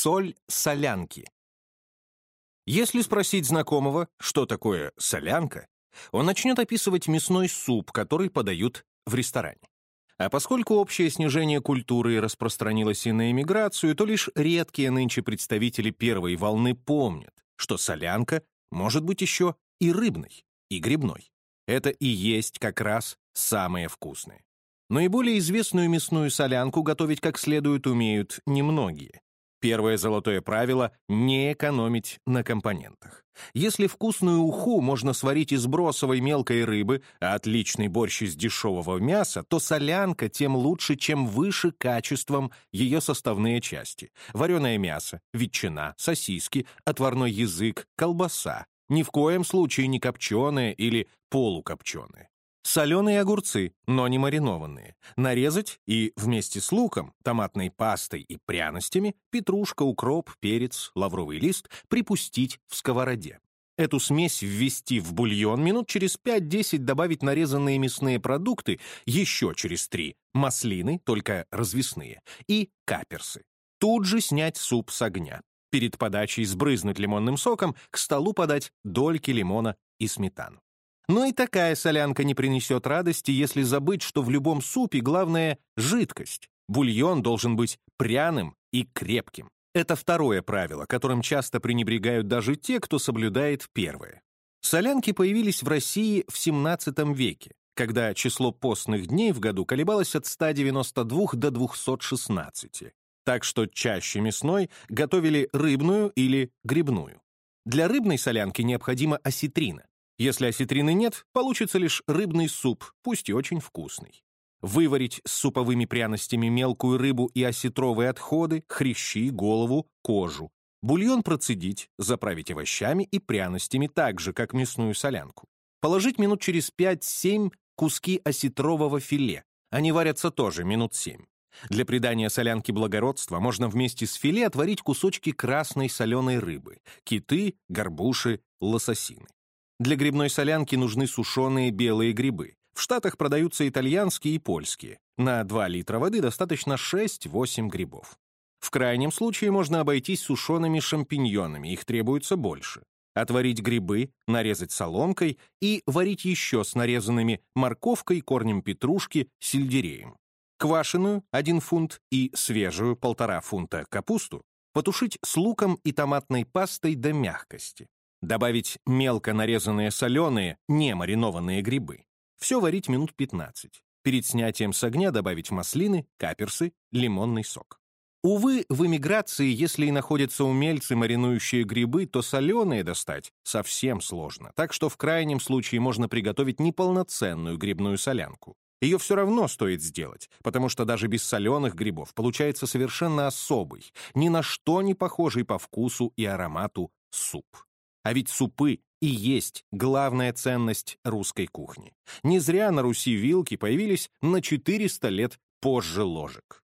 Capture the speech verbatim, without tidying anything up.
Соль солянки. Если спросить знакомого, что такое солянка, он начнет описывать мясной суп, который подают в ресторане. А поскольку общее снижение культуры распространилось и на эмиграцию, то лишь редкие нынче представители первой волны помнят, что солянка может быть еще и рыбной, и грибной. Это и есть как раз самое вкусное. Наиболее известную мясную солянку готовить как следует умеют немногие. Первое золотое правило — не экономить на компонентах. Если вкусную уху можно сварить из бросовой мелкой рыбы, а отличный борщ из дешевого мяса, то солянка тем лучше, чем выше качеством ее составные части. Вареное мясо, ветчина, сосиски, отварной язык, колбаса. Ни в коем случае не копченые или полукопченые. Соленые огурцы, но не маринованные. Нарезать и вместе с луком, томатной пастой и пряностями петрушка, укроп, перец, лавровый лист припустить в сковороде. Эту смесь ввести в бульон, минут через пять-десять добавить нарезанные мясные продукты, еще через три маслины, только развесные, и каперсы. Тут же снять суп с огня. Перед подачей сбрызнуть лимонным соком, к столу подать дольки лимона и сметану. Но и такая солянка не принесет радости, если забыть, что в любом супе главное — жидкость. Бульон должен быть пряным и крепким. Это второе правило, которым часто пренебрегают даже те, кто соблюдает первое. Солянки появились в России в семнадцатом веке, когда число постных дней в году колебалось от ста девяноста двух до двухсот шестнадцати. Так что чаще мясной готовили рыбную или грибную. Для рыбной солянки необходима осетрина. Если осетрины нет, получится лишь рыбный суп, пусть и очень вкусный. Выварить с суповыми пряностями мелкую рыбу и осетровые отходы, хрящи, голову, кожу. Бульон процедить, заправить овощами и пряностями так же, как мясную солянку. Положить минут через пять-семь куски осетрового филе. Они варятся тоже минут семь. Для придания солянке благородства можно вместе с филе отварить кусочки красной соленой рыбы, киты, горбуши, лососины. Для грибной солянки нужны сушеные белые грибы. В Штатах продаются итальянские и польские. На два литра воды достаточно шесть-восемь грибов. В крайнем случае можно обойтись сушеными шампиньонами, их требуется больше. Отварить грибы, нарезать соломкой и варить еще с нарезанными морковкой, корнем петрушки, сельдереем. Квашеную — один фунт и свежую — полтора фунта капусту потушить с луком и томатной пастой до мягкости. Добавить мелко нарезанные соленые, не маринованные грибы. Все варить минут пятнадцать. Перед снятием с огня добавить маслины, каперсы, лимонный сок. Увы, в эмиграции, если и находятся умельцы, маринующие грибы, то соленые достать совсем сложно, так что в крайнем случае можно приготовить неполноценную грибную солянку. Ее все равно стоит сделать, потому что даже без соленых грибов получается совершенно особый, ни на что не похожий по вкусу и аромату суп. А ведь супы и есть главная ценность русской кухни. Не зря на Руси вилки появились на четыреста лет позже ложек.